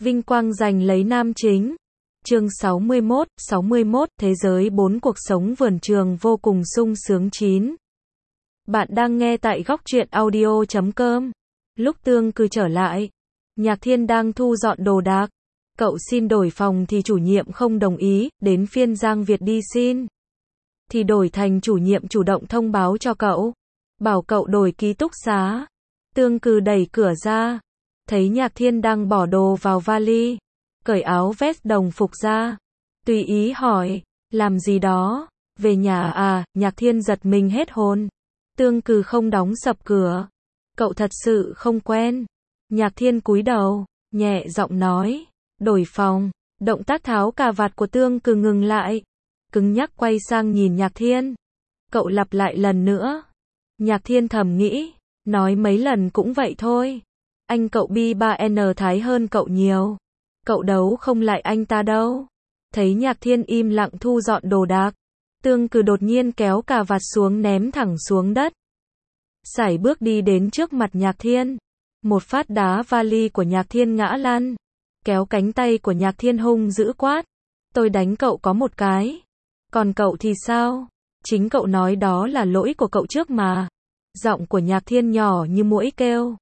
Vinh quang giành lấy nam chính. Chương 61, Thế giới 4 cuộc sống vườn trường vô cùng sung sướng 9. Bạn đang nghe tại góc truyện audio.com. Lúc Tương Cư trở lại, Nhạc Thiên đang thu dọn đồ đạc. Cậu xin đổi phòng thì chủ nhiệm không đồng ý, đến phiên Giang Việt đi xin. Thì đổi thành chủ nhiệm chủ động thông báo cho cậu. Bảo cậu đổi ký túc xá. Tương Cư đẩy cửa ra. Thấy Nhạc Thiên đang bỏ đồ vào vali. Cởi áo vest đồng phục ra. Tùy ý hỏi, làm gì đó? Về nhà à? Nhạc Thiên giật mình hết hồn. Tương Cư không đóng sập cửa. Cậu thật sự không quen. Nhạc Thiên cúi đầu, nhẹ giọng nói, đổi phòng. Động tác tháo cà vạt của Tương Cư ngừng lại. Cứng nhắc quay sang nhìn Nhạc Thiên. Cậu lặp lại lần nữa. Nhạc Thiên thầm nghĩ, nói mấy lần cũng vậy thôi. Anh cậu B3N thái hơn cậu nhiều. Cậu đấu không lại anh ta đâu. Thấy Nhạc Thiên im lặng thu dọn đồ đạc. Tương Cư đột nhiên kéo cà vạt xuống ném thẳng xuống đất. Sải bước đi đến trước mặt Nhạc Thiên. Một phát đá vali của Nhạc Thiên ngã lăn. Kéo cánh tay của Nhạc Thiên hung dữ quát. Tôi đánh cậu có một cái. Còn cậu thì sao? Chính cậu nói đó là lỗi của cậu trước mà. Giọng của Nhạc Thiên nhỏ như muỗi kêu.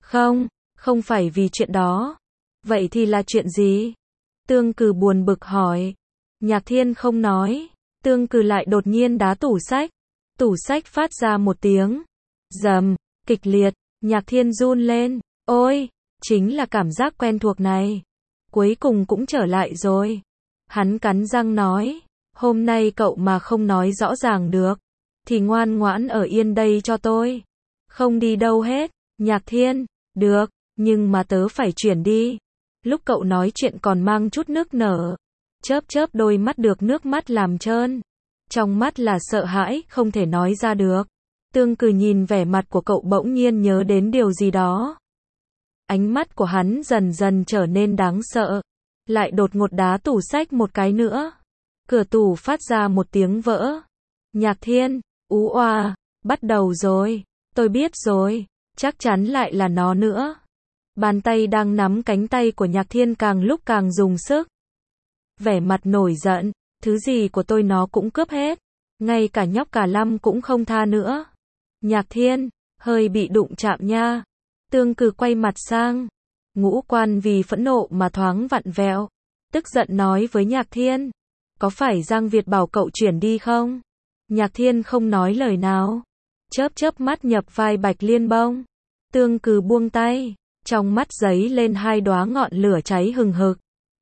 Không phải vì chuyện đó. Vậy thì là chuyện gì? Tương Cư buồn bực hỏi. Nhạc Thiên không nói. Tương Cư lại đột nhiên đá tủ sách. Tủ sách phát ra một tiếng rầm kịch liệt. Nhạc Thiên run lên. Ôi, chính là cảm giác quen thuộc này. Cuối cùng cũng trở lại rồi. Hắn cắn răng nói. Hôm nay cậu mà không nói rõ ràng được. Thì ngoan ngoãn ở yên đây cho tôi. Không đi đâu hết. Nhạc Thiên, được, nhưng mà tớ phải chuyển đi. Lúc cậu nói chuyện còn mang chút nước nở. Chớp đôi mắt được nước mắt làm trơn. Trong mắt là sợ hãi, không thể nói ra được. Tương Cư nhìn vẻ mặt của cậu bỗng nhiên nhớ đến điều gì đó. Ánh mắt của hắn dần dần trở nên đáng sợ. Lại đột ngột đá tủ sách một cái nữa. Cửa tủ phát ra một tiếng vỡ. Nhạc Thiên, ú oa, bắt đầu rồi. Tôi biết rồi, chắc chắn lại là nó nữa. Bàn tay đang nắm cánh tay của Nhạc Thiên càng lúc càng dùng sức. Vẻ mặt nổi giận, thứ gì của tôi nó cũng cướp hết. Ngay cả nhóc cả Lâm cũng không tha nữa. Nhạc Thiên, hơi bị đụng chạm nha. Tương Cư quay mặt sang. Ngũ quan vì phẫn nộ mà thoáng vặn vẹo. Tức giận nói với Nhạc Thiên. Có phải Giang Việt bảo cậu chuyển đi không? Nhạc Thiên không nói lời nào. Chớp mắt nhập vai Bạch Liên Bông. Tương Cư buông tay. Trong mắt giấy lên hai đóa ngọn lửa cháy hừng hực.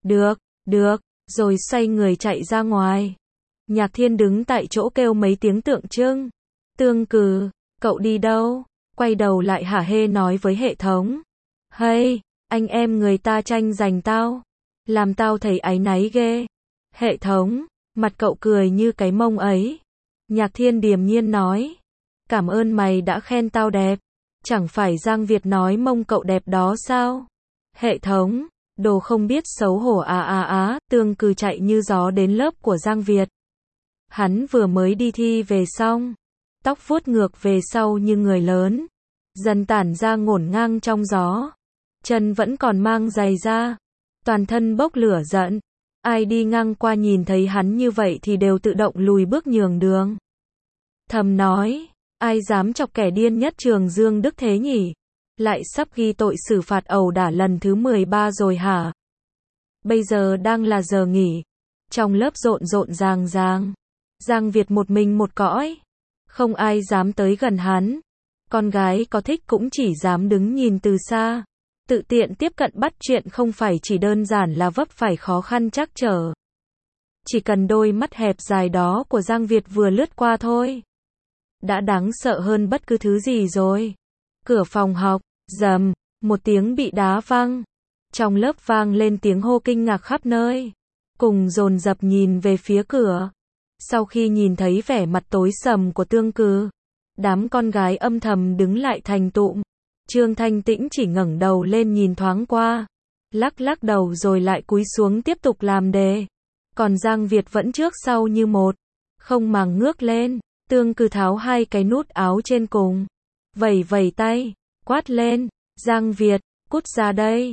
Được, rồi xoay người chạy ra ngoài. Nhạc Thiên đứng tại chỗ kêu mấy tiếng tượng trưng. Tương Cư, cậu đi đâu? Quay đầu lại hả hê nói với hệ thống. Hey, anh em người ta tranh giành tao. Làm tao thấy áy náy ghê. Hệ thống, mặt cậu cười như cái mông ấy. Nhạc Thiên điềm nhiên nói. Cảm ơn mày đã khen tao đẹp. Chẳng phải Giang Việt nói mông cậu đẹp đó sao? Hệ thống, đồ không biết xấu hổ Tương Cư chạy như gió đến lớp của Giang Việt. Hắn vừa mới đi thi về xong. Tóc vuốt ngược về sau như người lớn. Dần tản ra ngổn ngang trong gió. Chân vẫn còn mang giày da. Toàn thân bốc lửa giận. Ai đi ngang qua nhìn thấy hắn như vậy thì đều tự động lùi bước nhường đường. Thầm nói, ai dám chọc kẻ điên nhất trường Dương Đức thế nhỉ? Lại sắp ghi tội xử phạt ẩu đả lần thứ 13 rồi hả? Bây giờ đang là giờ nghỉ. Trong lớp rộn ràng. Giang Việt một mình một cõi. Không ai dám tới gần hắn. Con gái có thích cũng chỉ dám đứng nhìn từ xa. Tự tiện tiếp cận bắt chuyện không phải chỉ đơn giản là vấp phải khó khăn trắc trở. Chỉ cần đôi mắt hẹp dài đó của Giang Việt vừa lướt qua thôi. Đã đáng sợ hơn bất cứ thứ gì rồi. Cửa phòng học, rầm, một tiếng bị đá văng. Trong lớp vang lên tiếng hô kinh ngạc khắp nơi. Cùng dồn dập nhìn về phía cửa. Sau khi nhìn thấy vẻ mặt tối sầm của Tương Cư, đám con gái âm thầm đứng lại thành tụm. Trương Thanh Tĩnh chỉ ngẩng đầu lên nhìn thoáng qua. Lắc đầu rồi lại cúi xuống tiếp tục làm đề. Còn Giang Việt vẫn trước sau như một. Không màng ngước lên. Tương Cư tháo hai cái nút áo trên cùng. Vẩy tay. Quát lên. Giang Việt, cút ra đây.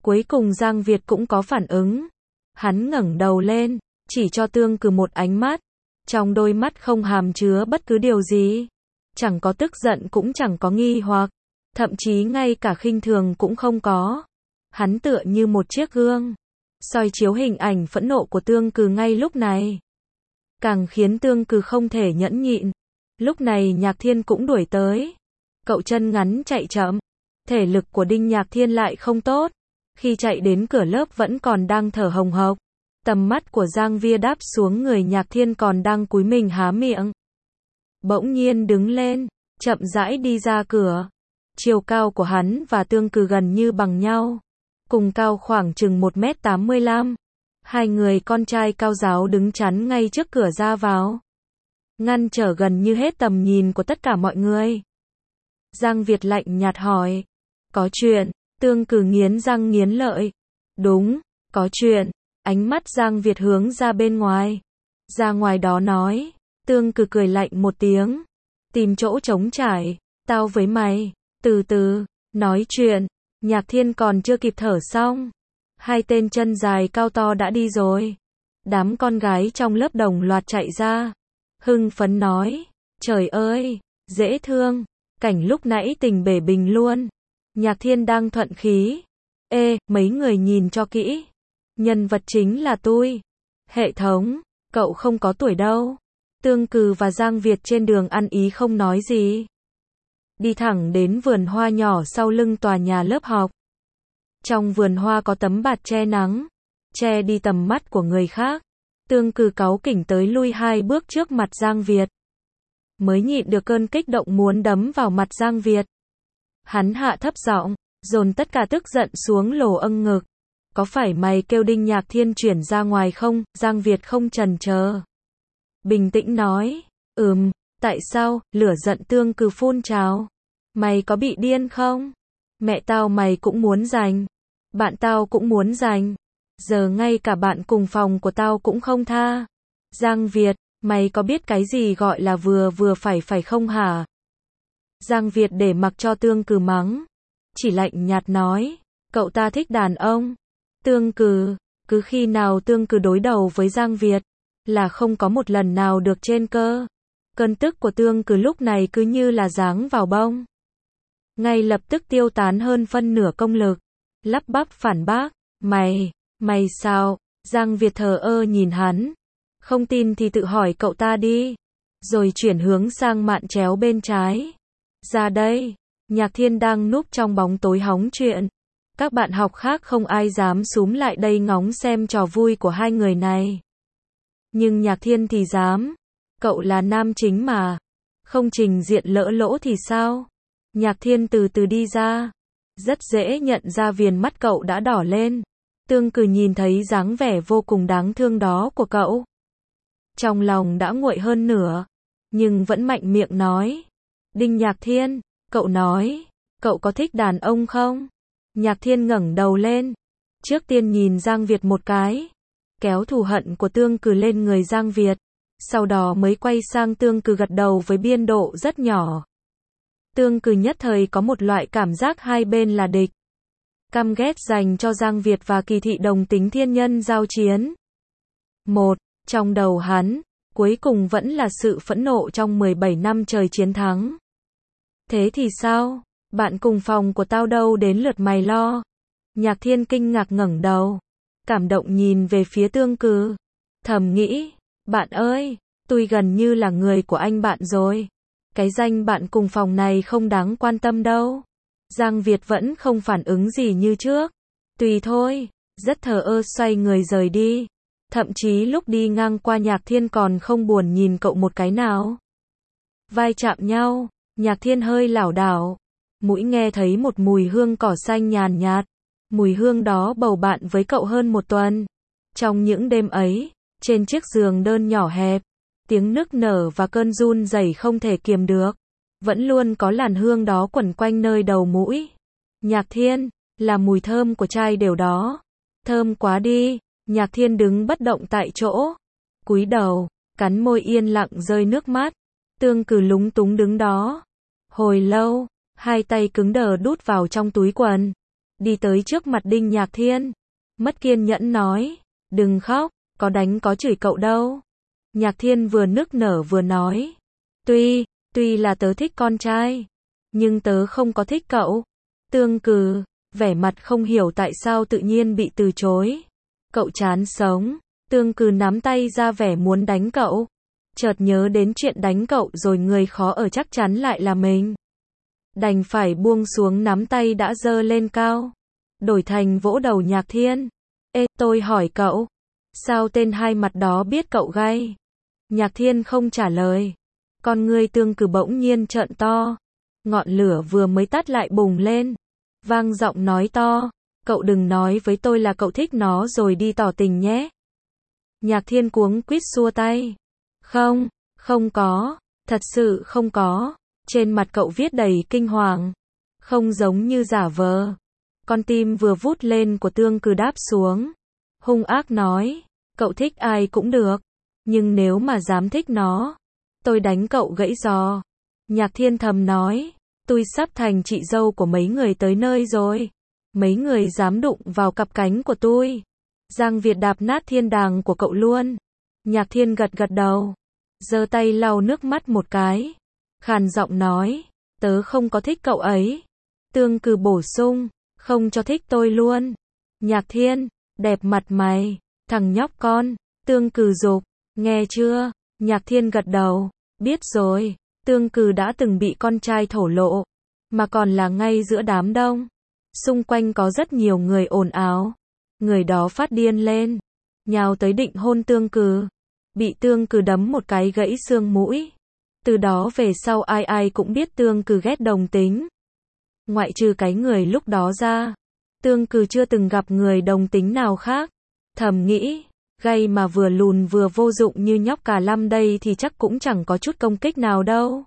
Cuối cùng Giang Việt cũng có phản ứng. Hắn ngẩng đầu lên, chỉ cho Tương Cử một ánh mắt. Trong đôi mắt không hàm chứa bất cứ điều gì. Chẳng có tức giận cũng chẳng có nghi hoặc. Thậm chí ngay cả khinh thường cũng không có. Hắn tựa như một chiếc gương. Soi chiếu hình ảnh phẫn nộ của Tương Cử ngay lúc này. Càng khiến Tương Cử không thể nhẫn nhịn. Lúc này Nhạc Thiên cũng đuổi tới. Cậu chân ngắn chạy chậm. Thể lực của Đinh Nhạc Thiên lại không tốt. Khi chạy đến cửa lớp vẫn còn đang thở hồng hộc. Tầm mắt của Giang Via đáp xuống người Nhạc Thiên còn đang cúi mình há miệng. Bỗng nhiên đứng lên, chậm rãi đi ra cửa. Chiều cao của hắn và Tương Cử gần như bằng nhau. Cùng cao khoảng chừng 1m85. Hai người con trai cao giáo đứng chắn ngay trước cửa ra vào. Ngăn trở gần như hết tầm nhìn của tất cả mọi người. Giang Việt lạnh nhạt hỏi. Có chuyện, Tương Cử nghiến răng nghiến lợi. Đúng, có chuyện. Ánh mắt Giang Việt hướng ra bên ngoài. Ra ngoài đó nói. Tương Cử cười lạnh một tiếng. Tìm chỗ trống trải. Tao với mày. Từ từ. Nói chuyện. Nhạc Thiên còn chưa kịp thở xong. Hai tên chân dài cao to đã đi rồi. Đám con gái trong lớp đồng loạt chạy ra. Hưng phấn nói. Trời ơi. Dễ thương. Cảnh lúc nãy tình bể bình luôn. Nhạc Thiên đang thuận khí. Ê, mấy người nhìn cho kỹ. Nhân vật chính là tôi. Hệ thống, cậu không có tuổi đâu. Tương Cử và Giang Việt trên đường ăn ý không nói gì. Đi thẳng đến vườn hoa nhỏ sau lưng tòa nhà lớp học. Trong vườn hoa có tấm bạt che nắng, che đi tầm mắt của người khác. Tương Cử cáu kỉnh tới lui 2 bước trước mặt Giang Việt. Mới nhịn được cơn kích động muốn đấm vào mặt Giang Việt. Hắn hạ thấp giọng, dồn tất cả tức giận xuống lồ âng ngực. Có phải mày kêu Đinh Nhạc Thiên chuyển ra ngoài không? Giang Việt không chần chờ. Bình tĩnh nói. Tại sao? Lửa giận Tương Cử phun trào. Mày có bị điên không? Mẹ tao mày cũng muốn giành. Bạn tao cũng muốn giành. Giờ ngay cả bạn cùng phòng của tao cũng không tha. Giang Việt, mày có biết cái gì gọi là vừa vừa phải không hả? Giang Việt để mặc cho Tương Cử mắng. Chỉ lạnh nhạt nói. Cậu ta thích đàn ông. Tương Cử, cứ khi nào Tương Cử đối đầu với Giang Việt, là không có một lần nào được trên cơ. Cơn tức của Tương Cử lúc này cứ như là giáng vào bông. Ngay lập tức tiêu tán hơn phân nửa công lực. Lắp bắp phản bác. Mày sao? Giang Việt thờ ơ nhìn hắn. Không tin thì tự hỏi cậu ta đi. Rồi chuyển hướng sang mạn chéo bên trái. Ra đây. Nhạc Thiên đang núp trong bóng tối hóng chuyện. Các bạn học khác không ai dám xúm lại đây ngóng xem trò vui của hai người này. Nhưng Nhạc Thiên thì dám. Cậu là nam chính mà. Không trình diện lỡ lỗ thì sao? Nhạc Thiên từ từ đi ra. Rất dễ nhận ra viền mắt cậu đã đỏ lên. Tương Cử nhìn thấy dáng vẻ vô cùng đáng thương đó của cậu. Trong lòng đã nguội hơn nửa. Nhưng vẫn mạnh miệng nói. Đinh Nhạc Thiên, cậu nói, cậu có thích đàn ông không? Nhạc Thiên ngẩng đầu lên. Trước tiên nhìn Giang Việt một cái. Kéo thù hận của Tương Cử lên người Giang Việt. Sau đó mới quay sang Tương Cử gật đầu với biên độ rất nhỏ. Tương Cử nhất thời có một loại cảm giác hai bên là địch. Căm ghét dành cho Giang Việt và kỳ thị đồng tính thiên nhân giao chiến. Trong đầu hắn, cuối cùng vẫn là sự phẫn nộ trong 17 năm trời chiến thắng. Thế thì sao? Bạn cùng phòng của tao đâu đến lượt mày lo? Nhạc Thiên kinh ngạc ngẩng đầu. Cảm động nhìn về phía Tương Cử. Thầm nghĩ, bạn ơi, tôi gần như là người của anh bạn rồi. Cái danh bạn cùng phòng này không đáng quan tâm đâu. Giang Việt vẫn không phản ứng gì như trước. Tùy thôi, rất thờ ơ xoay người rời đi. Thậm chí lúc đi ngang qua Nhạc Thiên còn không buồn nhìn cậu một cái nào. Vai chạm nhau, Nhạc Thiên hơi lảo đảo. Mũi nghe thấy một mùi hương cỏ xanh nhàn nhạt. Mùi hương đó bầu bạn với cậu hơn một tuần. Trong những đêm ấy, trên chiếc giường đơn nhỏ hẹp, tiếng nức nở và cơn run rẩy không thể kiềm được. Vẫn luôn có làn hương đó quẩn quanh nơi đầu mũi. Nhạc Thiên, là mùi thơm của chai đều đó. Thơm quá đi. Nhạc Thiên đứng bất động tại chỗ. Cúi đầu, cắn môi yên lặng rơi nước mắt. Tương Cử lúng túng đứng đó. Hồi lâu, hai tay cứng đờ đút vào trong túi quần. đi tới trước mặt Đinh Nhạc Thiên. Mất kiên nhẫn nói, đừng khóc, có đánh có chửi cậu đâu. Nhạc Thiên vừa nức nở vừa nói, tuy là tớ thích con trai, nhưng tớ không có thích cậu. Tương Cừ, vẻ mặt không hiểu tại sao tự nhiên bị từ chối. Cậu chán sống. Tương Cừ nắm tay ra vẻ muốn đánh cậu. Chợt nhớ đến chuyện đánh cậu rồi người khó ở chắc chắn lại là mình. Đành phải buông xuống nắm tay đã giơ lên cao. Đổi thành vỗ đầu Nhạc Thiên. Ê, tôi hỏi cậu, sao tên hai mặt đó biết cậu gay? Nhạc Thiên không trả lời. Con ngươi Tương Cừ bỗng nhiên trợn to. Ngọn lửa vừa mới tắt lại bùng lên. Vang giọng nói to, cậu đừng nói với tôi là cậu thích nó rồi đi tỏ tình nhé. Nhạc Thiên cuống quýt xua tay. Không có, thật sự không có. Trên mặt cậu viết đầy kinh hoàng. Không giống như giả vờ. Con tim vừa vút lên của Tương Cừ đáp xuống. Hung ác nói, cậu thích ai cũng được. Nhưng nếu mà dám thích nó, tôi đánh cậu gãy giò. Nhạc Thiên thầm nói, tôi sắp thành chị dâu của mấy người tới nơi rồi. Mấy người dám đụng vào cặp cánh của tôi, Giang Việt đạp nát thiên đàng của cậu luôn. Nhạc Thiên gật gật đầu, giơ tay lau nước mắt một cái, khàn giọng nói, tớ không có thích cậu ấy. Tương Cừ bổ sung, không cho thích tôi luôn. Nhạc Thiên, đẹp mặt mày, thằng nhóc con. Tương Cừ giục, nghe chưa? Nhạc Thiên gật đầu, biết rồi. Tương Cừ đã từng bị con trai thổ lộ, mà còn là ngay giữa đám đông. Xung quanh có rất nhiều người ồn ào. Người đó phát điên lên, nhào tới định hôn Tương Cừ. Bị Tương Cừ đấm một cái gãy xương mũi. Từ đó về sau ai ai cũng biết Tương Cừ ghét đồng tính. Ngoại trừ cái người lúc đó ra, Tương Cừ chưa từng gặp người đồng tính nào khác. Thầm nghĩ, gay mà vừa lùn vừa vô dụng như nhóc Cà Lâm đây thì chắc cũng chẳng có chút công kích nào đâu.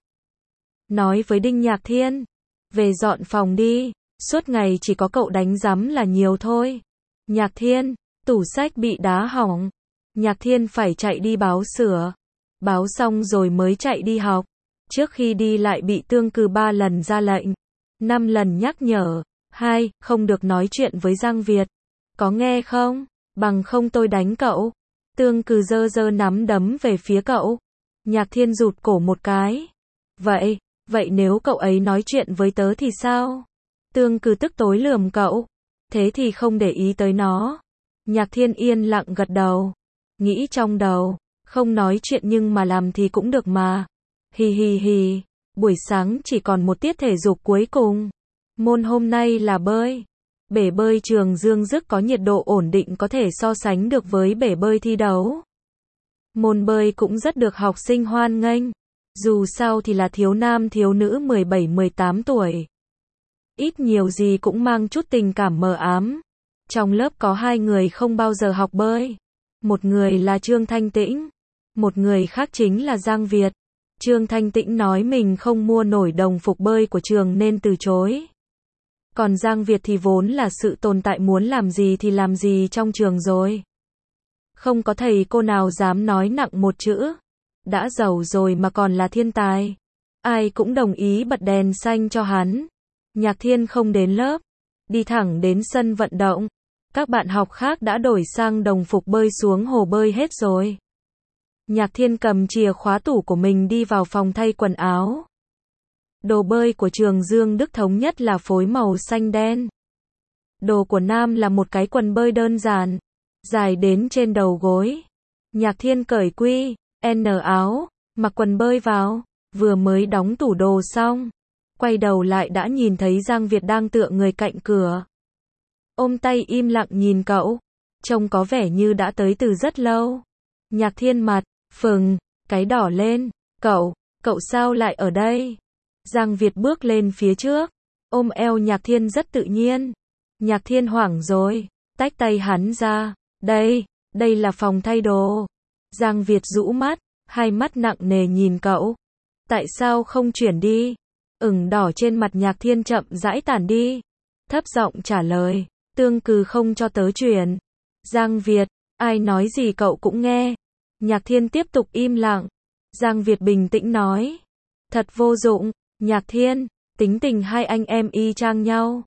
Nói với Đinh Nhạc Thiên, về dọn phòng đi, suốt ngày chỉ có cậu đánh rắm là nhiều thôi. Nhạc Thiên, tủ sách bị đá hỏng. Nhạc Thiên phải chạy đi báo sửa. Báo xong rồi mới chạy đi học. Trước khi đi lại bị Tương Cừ 3 lần ra lệnh, 5 lần nhắc nhở. 2, không được nói chuyện với Giang Việt. Có nghe không? Bằng không tôi đánh cậu. Tương Cừ giơ giơ nắm đấm về phía cậu. Nhạc Thiên rụt cổ một cái. Vậy nếu cậu ấy nói chuyện với tớ thì sao? Tương Cừ tức tối lườm cậu. Thế thì không để ý tới nó. Nhạc Thiên yên lặng gật đầu. Nghĩ trong đầu, không nói chuyện nhưng mà làm thì cũng được mà. Hi hi hi, buổi sáng chỉ còn một tiết thể dục cuối cùng. Môn hôm nay là bơi. Bể bơi trường Dương Dức có nhiệt độ ổn định có thể so sánh được với bể bơi thi đấu. Môn bơi cũng rất được học sinh hoan nghênh. Dù sao thì là thiếu nam thiếu nữ 17-18 tuổi. Ít nhiều gì cũng mang chút tình cảm mờ ám. Trong lớp có 2 người không bao giờ học bơi. Một người là Trương Thanh Tĩnh. Một người khác chính là Giang Việt. Trương Thanh Tĩnh nói mình không mua nổi đồng phục bơi của trường nên từ chối. Còn Giang Việt thì vốn là sự tồn tại muốn làm gì thì làm gì trong trường rồi. Không có thầy cô nào dám nói nặng một chữ. Đã giàu rồi mà còn là thiên tài. Ai cũng đồng ý bật đèn xanh cho hắn. Nhạc Thiên không đến lớp, đi thẳng đến sân vận động. Các bạn học khác đã đổi sang đồng phục bơi xuống hồ bơi hết rồi. Nhạc Thiên cầm chìa khóa tủ của mình đi vào phòng thay quần áo. Đồ bơi của trường Dương Đức thống nhất là phối màu xanh đen. Đồ của nam là một cái quần bơi đơn giản, dài đến trên đầu gối. Nhạc Thiên cởi quy, N áo, mặc quần bơi vào, vừa mới đóng tủ đồ xong. Quay đầu lại đã nhìn thấy Giang Việt đang tựa người cạnh cửa. Ôm tay im lặng nhìn cậu, trông có vẻ như đã tới từ rất lâu. Nhạc Thiên mặt phừng, cái đỏ lên, cậu sao lại ở đây? Giang Việt bước lên phía trước, ôm eo Nhạc Thiên rất tự nhiên. Nhạc Thiên hoảng rồi, tách tay hắn ra, đây là phòng thay đồ. Giang Việt rũ mắt, hai mắt nặng nề nhìn cậu. Tại sao không chuyển đi? Ửng đỏ trên mặt Nhạc Thiên chậm rãi tản đi. Thấp giọng trả lời, Tương Cừ không cho tớ chuyển. Giang Việt, ai nói gì cậu cũng nghe. Nhạc Thiên tiếp tục im lặng. Giang Việt bình tĩnh nói, thật vô dụng. Nhạc Thiên, tính tình hai anh em y chang nhau.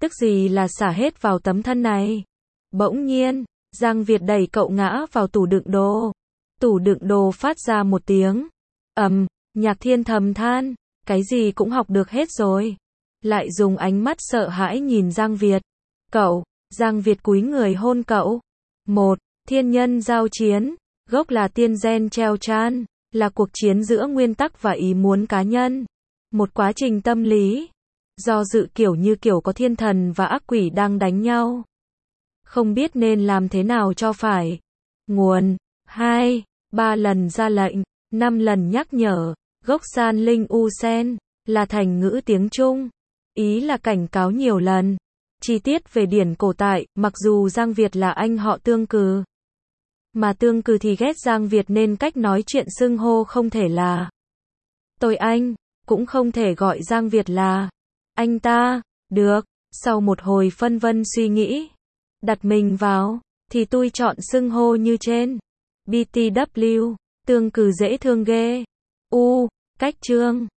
Tức gì là xả hết vào tấm thân này. Bỗng nhiên, Giang Việt đẩy cậu ngã vào tủ đựng đồ. Tủ đựng đồ phát ra một tiếng ầm, Nhạc Thiên thầm than, cái gì cũng học được hết rồi. Lại dùng ánh mắt sợ hãi nhìn Giang Việt. Cậu, Giang Việt cúi người hôn cậu. Một, thiên nhân giao chiến, gốc là tiên gen treo chan, là cuộc chiến giữa nguyên tắc và ý muốn cá nhân. Một quá trình tâm lý, do dự kiểu như kiểu có thiên thần và ác quỷ đang đánh nhau. Không biết nên làm thế nào cho phải. Nguồn, 2, 3 lần ra lệnh, 5 lần nhắc nhở, gốc san linh u sen, là thành ngữ tiếng Trung. Ý là cảnh cáo nhiều lần. Chi tiết về điển cổ tại, mặc dù Giang Việt là anh họ Tương Cừ. Mà Tương Cừ thì ghét Giang Việt nên cách nói chuyện xưng hô không thể là tôi anh, cũng không thể gọi Giang Việt là anh ta, được. Sau một hồi phân vân suy nghĩ, đặt mình vào, thì tôi chọn xưng hô như trên. BTW, Tương Cừ dễ thương ghê. Cách chương.